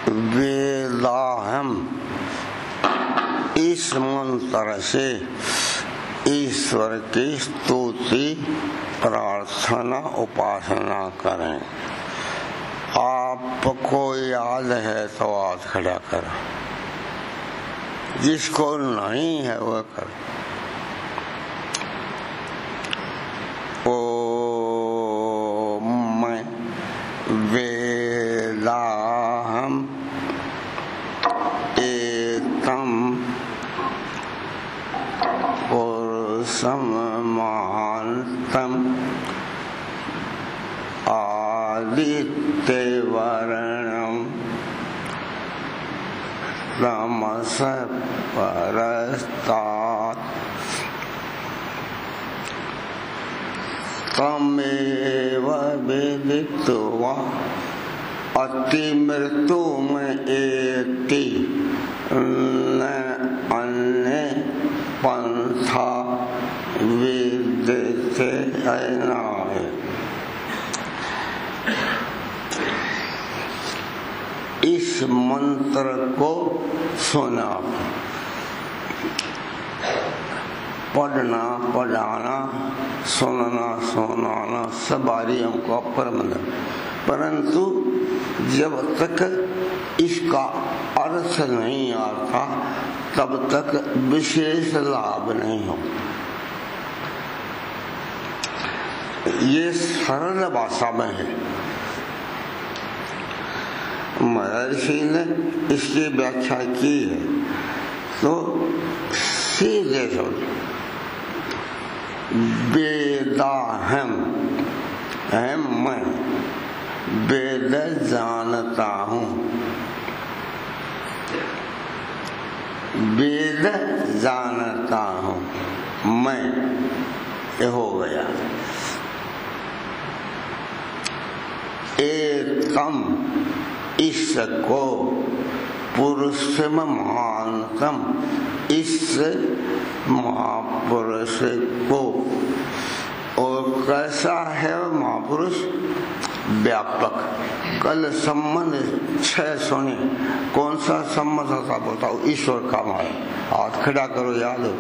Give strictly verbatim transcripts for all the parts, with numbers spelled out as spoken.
वेदाहम, इस मंत्र से ईश्वर की स्तुति प्रार्थना उपासना करें। आपको याद है तो हाथ खड़ा करो, जिसको नहीं है वह करो। ओम वेदाहम एतम पुरुषम महांतम आदित्यवर्णम तमस परस्तात् तमेव विदित्वा अतिमृत्युमेति न अन्य पंथा विद्यते नाय। इस मंत्र को सुना, पढ़ना पढ़ाना सुनना सुनाना सब आर्यों का परम है, परंतु जब तक इसका अर्थ नहीं आता तब तक विशेष लाभ नहीं हो। ये सरल भाषा में है। महर्षि ने इसकी व्याख्या की है तो सीधे सुन, वेदाहम, हम मैं वेद जानता हूँ, वेद जानता हूँ मैं, ये हो गया। एकम, इसको, पुरुषम महानतम, इस महापुरुष को। और कैसा है महापुरुष? व्यापक। कल संबंध छह सुने, कौन सा संबंध था बताओ? ईश्वर का हमारा। हाथ खड़ा करो, याद हो।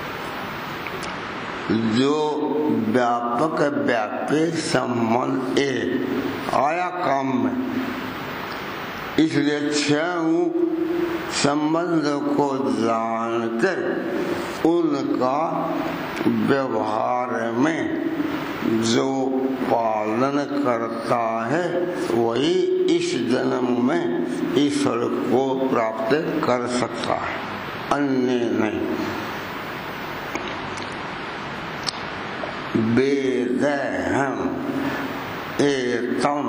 जो व्यापक व्यापी संबंध एक आया काम में, इसलिए छह संबंध को जानकर उनका व्यवहार में जो पालन करता है वही इस जन्म में ईश्वर को प्राप्त कर सकता है, अन्य नहीं। वेदहम एतम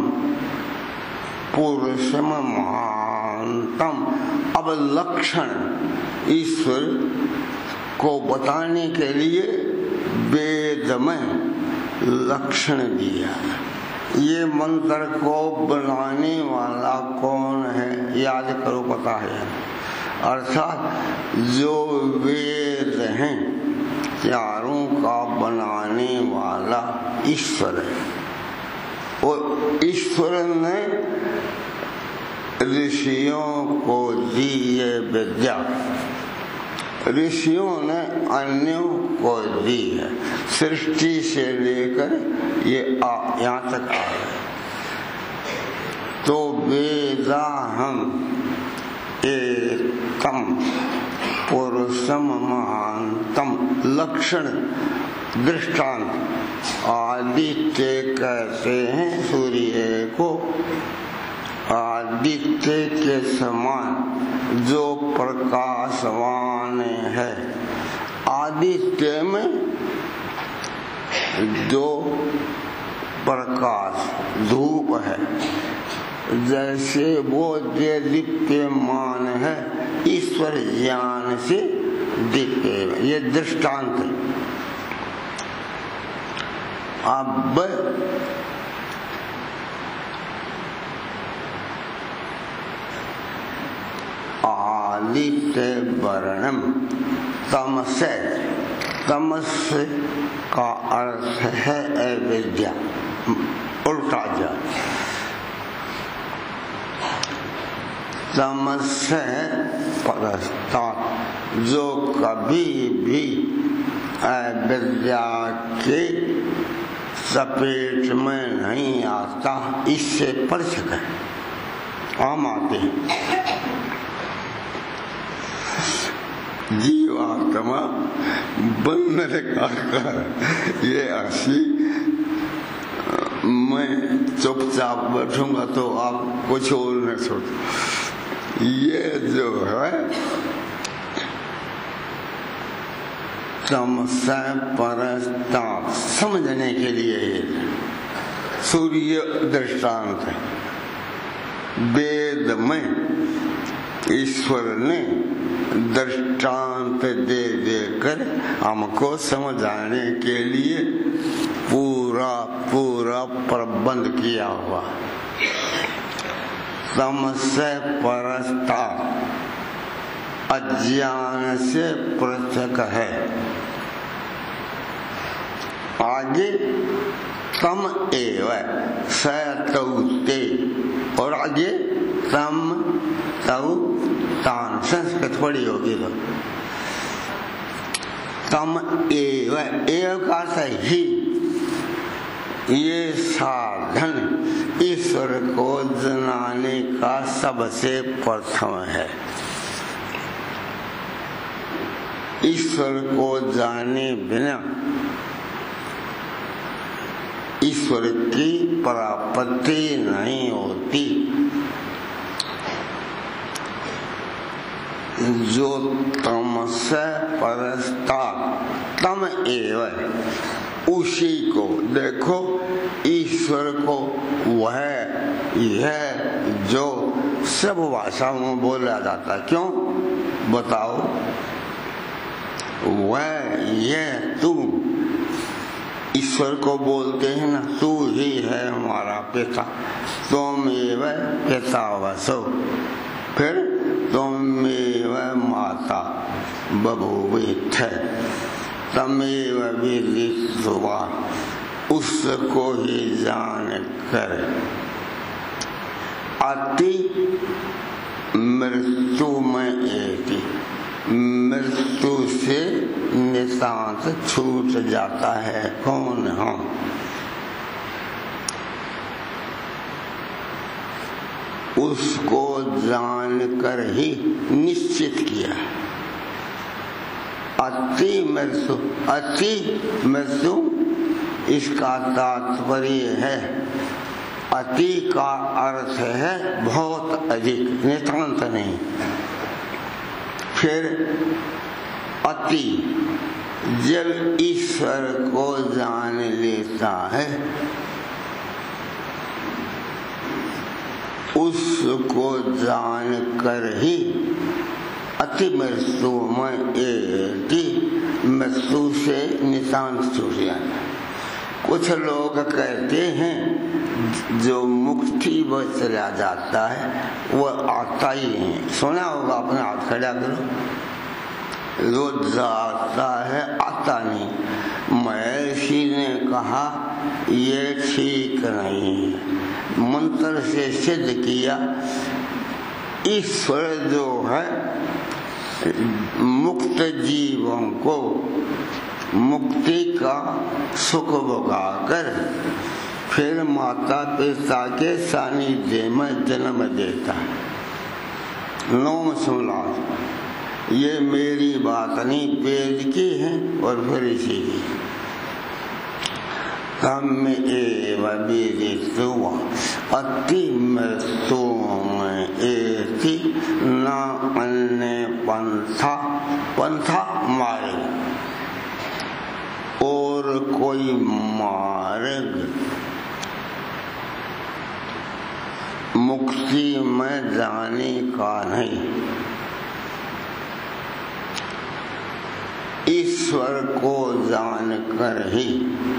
पुरुषम महांतम। अब लक्षण ईश्वर को बताने के लिए वेद में लक्षण दिया। ये मंत्र को बनाने वाला कौन है? याद करो, पता है। अर्थात जो वेद हैं चारों का बनाने वाला ईश्वर है। और ईश्वर ने ऋषियों को दी ये विद्या, ऋषियों ने अन्यों को दी है। सृष्टि से लेकर ये यहाँ तक आ गए। तो वेदाहम एकम पुरुषम महांतम। लक्षण दृष्टांत, आदित्य कहते हैं सूर्य को, आदित्य के समान जो प्रकाशवान है। आदित्य में जो प्रकाश धूप है, जैसे वो दीप्यमान है, ईश्वर ज्ञान से दिखे। ये दृष्टांत है। अब आदित्य वर्णम तमस, तमस का अर्थ है अविद्या, उल्टा जा। तमस्य परस्तात्, जो कभी भी अविद्या के चपेट में नहीं आता, इससे परिचित है। हम आते हैं जीवात्मा बंधन का ये हंसी, मैं चुपचाप बैठूंगा तो आप कुछ और न सोच। ये जो है तमसा परस्तात्, समझने के लिए सूर्य दृष्टांत है। वेद में ईश्वर ने दृष्टांत दे देकर हमको समझाने के लिए पूरा पूरा प्रबंध किया हुआ। तमसे परस्तात्, अज्ञान से पृथक है। आगे तम एव स तौ ते, और आगे तम तौ तान। संस्कृत पढ़ी होगी तो तम एव, एव का सही, ये साधन ईश्वर को जनाने का सबसे प्रथम है। ईश्वर को जाने बिना ईश्वर की प्राप्ति नहीं होती। जो तमसे परस्तात्, तम एव, उसी को देखो, ईश्वर को वह यह जो सब भाषाओं में बोला जाता, क्यों बताओ? वह यह तू, ईश्वर को बोलते हैं ना, तू ही है हमारा पिता, त्वमेव पिता वसो, फिर त्वमेव माता बभूविथ, तमेव विदित्वा, उसको ही जान कर अति मृत्यु में एति, मृत्यु से नितांत छूट जाता है। कौन हम? उसको जानकर ही निश्चित किया। अति मृत्यु, अति मृत्यु इसका तात्पर्य है, अति का अर्थ है बहुत अधिक, नितांत नहीं। फिर अति, जब ईश्वर को जान लेता है, उसको जान कर ही अति मृत्यु में एति, मृत्यु से नितांत छूट जाना। कुछ लोग कहते हैं जो मुक्ति में चला जाता है वो आता ही नहीं। सुना होगा, अपने हाथ खड़ा करो। रोज जाता है, आता नहीं। महर्षि ने कहा ये ठीक नहीं है। मंत्र से सिद्ध किया, ईश्वर जो है मुक्त जीवों को मुक्ति का सुख भोगाकर फिर माता पिता के सानिध्य में जन्म देता है। नौम सुना, ये मेरी बात नहीं, वेद की है और फिर इसी की। हम एव विदित्वा अति मृत्यु में एति, न अन्य पंथा, पंथा मार्ग, और कोई मार्ग मुक्ति में जाने का नहीं। ईश्वर को जानकर ही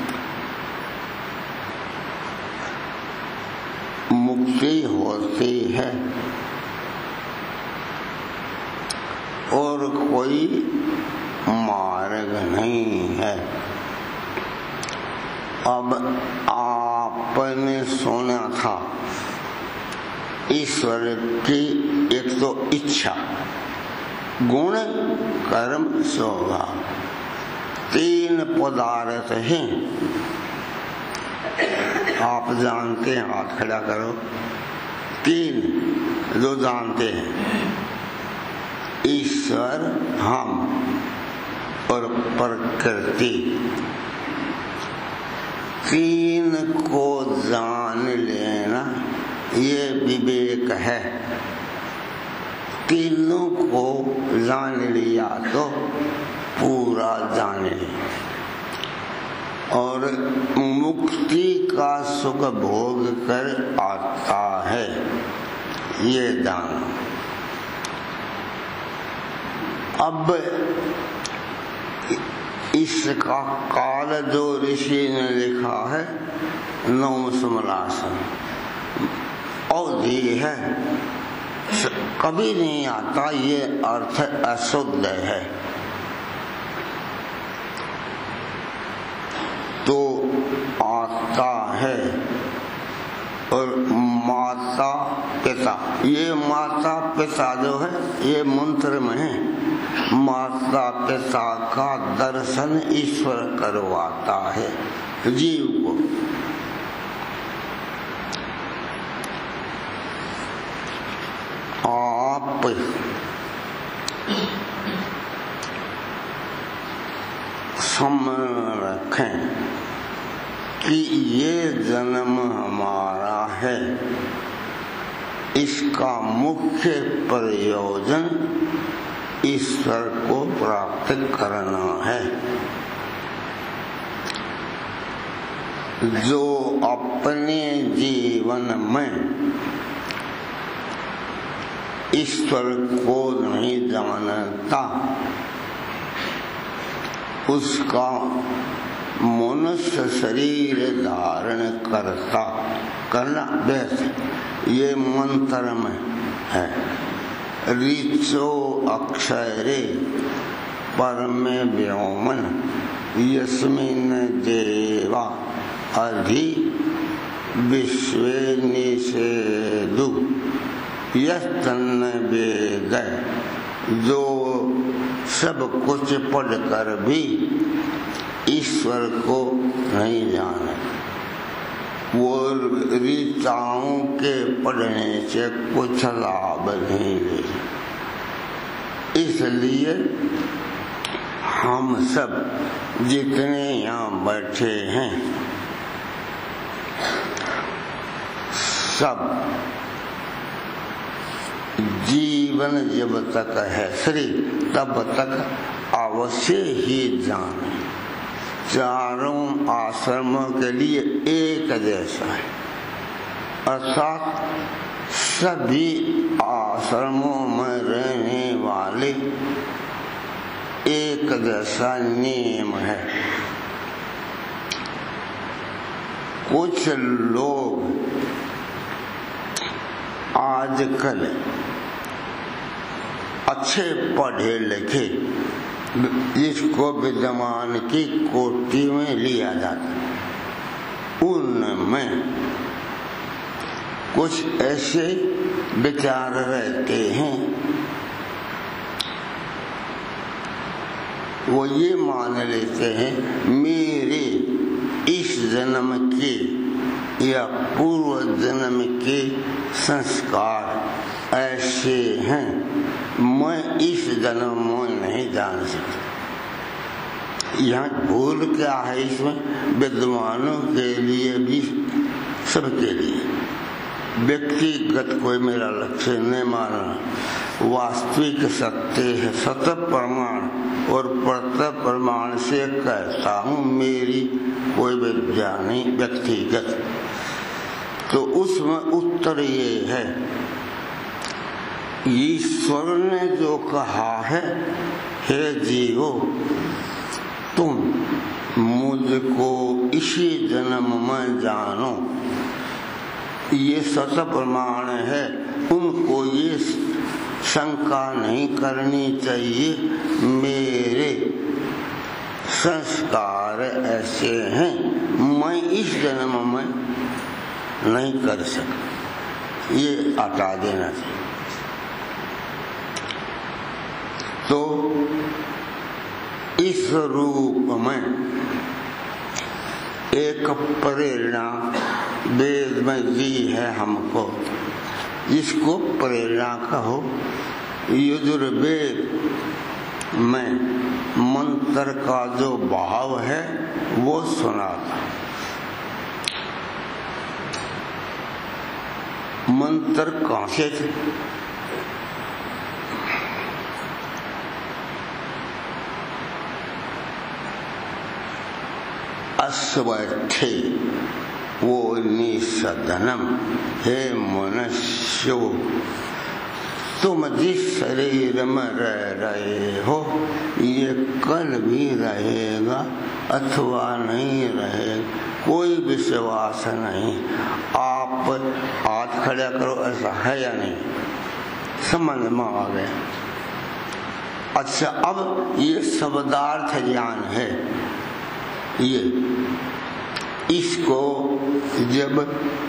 मुक्ति होती है, और कोई मार्ग नहीं है। अब आपने सुना था ईश्वर की एक तो इच्छा, गुण, कर्म, स्वभाव, तीन पदार्थ हैं। आप जानते हैं, हाथ खड़ा करो। तीन जो जानते हैं, ईश्वर, हम और प्रकृति। तीन को जान लेना ये विवेक है। तीनों को जान लिया तो पूरा जान लिया और मुक्ति का सुख भोग कर आता है, ये दान। अब इसका काल जो ऋषि ने लिखा है नवम समलासन, अवधि है, कभी नहीं आता, ये अर्थ अशुद्ध है। तो आता है। और माता पिता, ये माता पिता जो है ये मंत्र में है। माता पिता का दर्शन ईश्वर करवाता है जीव को। आप समझ रखें कि ये जन्म हमारा है, इसका मुख्य प्रयोजन ईश्वर को प्राप्त करना है। जो अपने जीवन में ईश्वर को नहीं जानता, उसका मनुष्य शरीर धारण करता करना वैसे ये मंत्र में है। ऋचो अक्षरे परमे व्योमन यस्मिन् देवा अधि विश्वे निषेधु यस्तन्न वेद। जो सब कुछ पढ़कर भी ईश्वर को नहीं जाना, वो ऋचाओं के पढ़ने से कुछ लाभ नहीं ले। इसलिए हम सब जितने यहाँ बैठे हैं, सब जीवन जब तक है शरीर तब तक अवश्य ही जाने। चारों आश्रमों के लिए एक जैसा है, अर्थात सभी आश्रमों में रहने वाले एक जैसा नियम है। कुछ लोग आजकल अच्छे पढ़े लिखे जिसको विद्वान की कोटि में लिया जाता, उनमें कुछ ऐसे विचार रहते हैं, वो ये मान लेते हैं मेरे इस जन्म के या पूर्व जन्म के संस्कार ऐसे हैं, मैं इस जन्म में नहीं जान सकता। यहाँ भूल क्या है इसमें? विद्वानों के लिए भी सबके लिए व्यक्तिगत कोई मेरा लक्ष्य नहीं मानना। वास्तविक सत्य है, सत्य प्रमाण और प्रत्यक्ष प्रमाण से कहता हूँ, मेरी कोई विद्या नहीं व्यक्तिगत। तो उसमें उत्तर ये है, ईश्वर ने जो कहा है, हे जीवो तुम मुझको इसी जन्म में जानो, ये सत्य प्रमाण है। उनको ये शंका नहीं करनी चाहिए मेरे संस्कार ऐसे हैं, मैं इस जन्म में नहीं कर सकता। ये हटा देना चाहिए। तो इस रूप में एक प्रेरणा वेद में दी है हमको, इसको प्रेरणा कहो। यजुर्वेद में मंत्र का जो भाव है वो सुना था। मंत्र कहां से थे? अस्वथे वो निसदनम, हे मनुष्य तुम जिस शरीर में रह रहे हो ये कल भी रहेगा अथवा नहीं रहेगा, कोई विश्वास नहीं। आप हाथ खड़ा करो, ऐसा है या नहीं? समझ में आ गया। अच्छा, अब ये शब्दार्थ ज्ञान है, ये इसको जब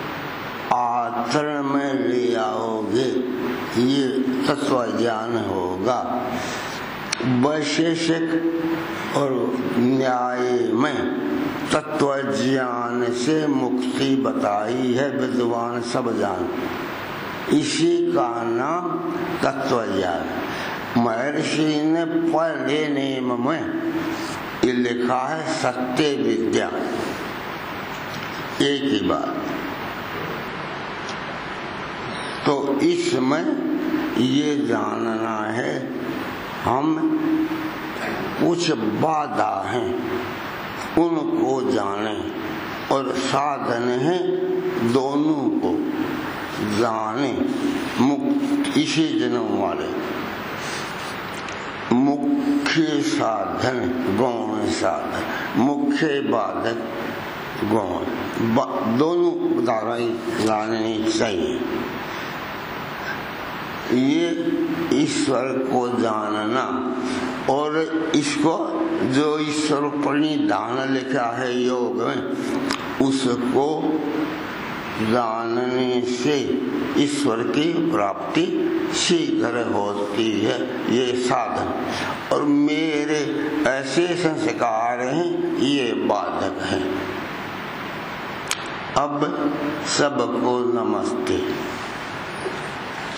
आचरण में ले आओगे ये तत्व ज्ञान होगा। वैशेषिक और न्याय में तत्व ज्ञान से मुक्ति बताई है, विद्वान सब जान, इसी का नाम तत्व ज्ञान। महर्षि ने पहले नियम में ये लिखा है सत्य विद्या, एक ही बात। तो इसमें ये जानना है हम कुछ बाधा हैं उनको जाने, और साधन है दोनों को जाने। मुक्त इसी जन्म वाले मुख्य साधन गौण साधन, मुख्य बाधक गौण, दोनों धाराएं जाननी चाहिए। ये ईश्वर को जानना, और इसको जो ईश्वर प्रणिधान लिखा है योग में, उसको जानने से ईश्वर की प्राप्ति शीघ्र होती है, ये साधन। और मेरे ऐसे संस्कार हैं ये बाधक हैं। अब सबको नमस्ते।